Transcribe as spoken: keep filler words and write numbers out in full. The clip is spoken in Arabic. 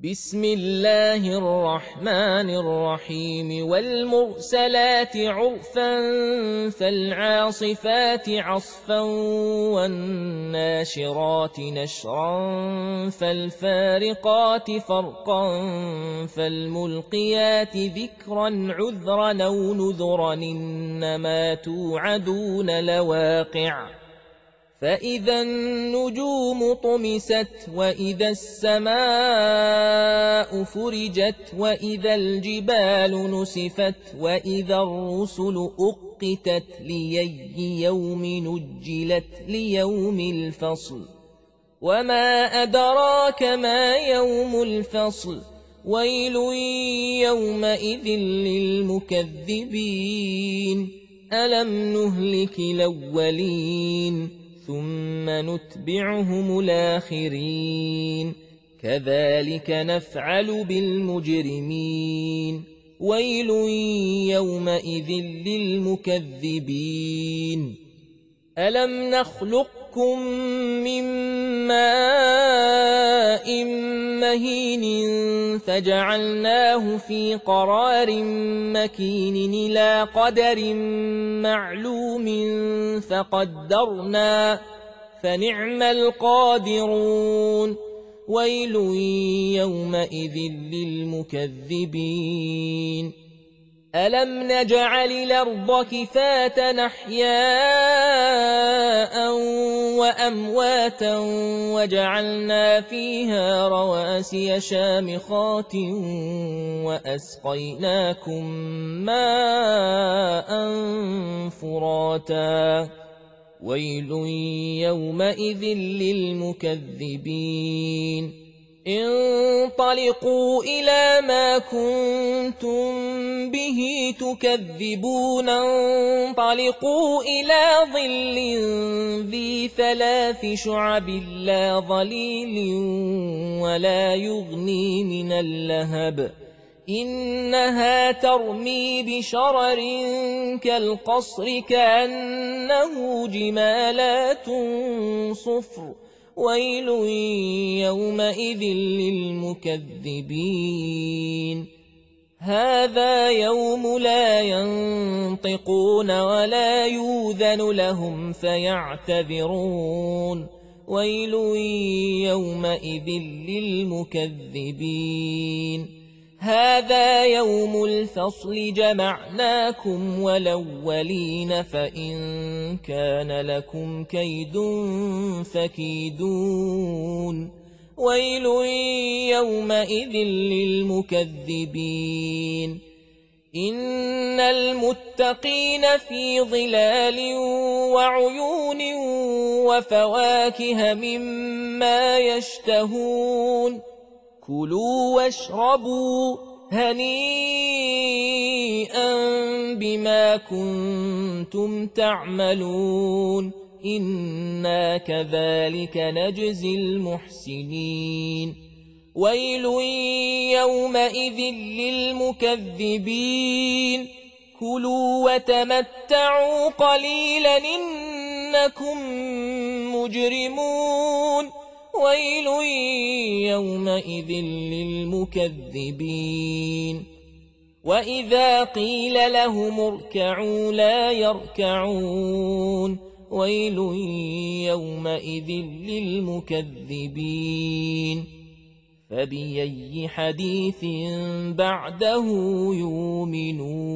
بسم الله الرحمن الرحيم والمرسلات عرفا فالعاصفات عصفا والناشرات نشرا فالفارقات فرقا فالملقيات ذكرا عذرا أو نذرا إنما توعدون لواقع فإذا النجوم طمست وإذا السماء فرجت وإذا الجبال نسفت وإذا الرسل أقتت لأي يوم نجلت ليوم الفصل وما أدراك ما يوم الفصل ويل يومئذ للمكذبين ألم نهلك الأولين ثم نتبعهم الآخرين كذلك نفعل بالمجرمين ويل يومئذ للمكذبين ألم نخلقكم من ماء مهين فجعلناه في قرار مكين إلى قدر معلوم فقدرنا فنعم القادرون ويل يومئذ للمكذبين ألم نجعل الأرض كفاة أحياء وأمواتا وجعلنا فيها رواسي شامخات وأسقيناكم ماء فراتا ويل يومئذ للمكذبين انطلقوا إلى ما كنتم به تكذبون انطلقوا إلى ظل ذي ثلاث شعب لا ظليل ولا يغني من اللهب إنها ترمي بشرر كالقصر كأنه جمالات صفر ويل يومئذ للمكذبين هذا يوم لا ينطقون ولا يؤذن لهم فيعتذرون ويل يومئذ للمكذبين هذا يوم الفصل جمعناكم والأولين فإن كان لكم كيد فكيدون ويل يومئذ للمكذبين إن المتقين في ظلال وعيون وفواكه مما يشتهون كلوا واشربوا هنيئا بما كنتم تعملون إنا كذلك نجزي المحسنين ويل يومئذ للمكذبين كلوا وتمتعوا قليلا إنكم مجرمون ويل يومئذ للمكذبين وإذا قيل لهم اركعوا لا يركعون ويل يومئذ للمكذبين فبأي حديث بعده يؤمنون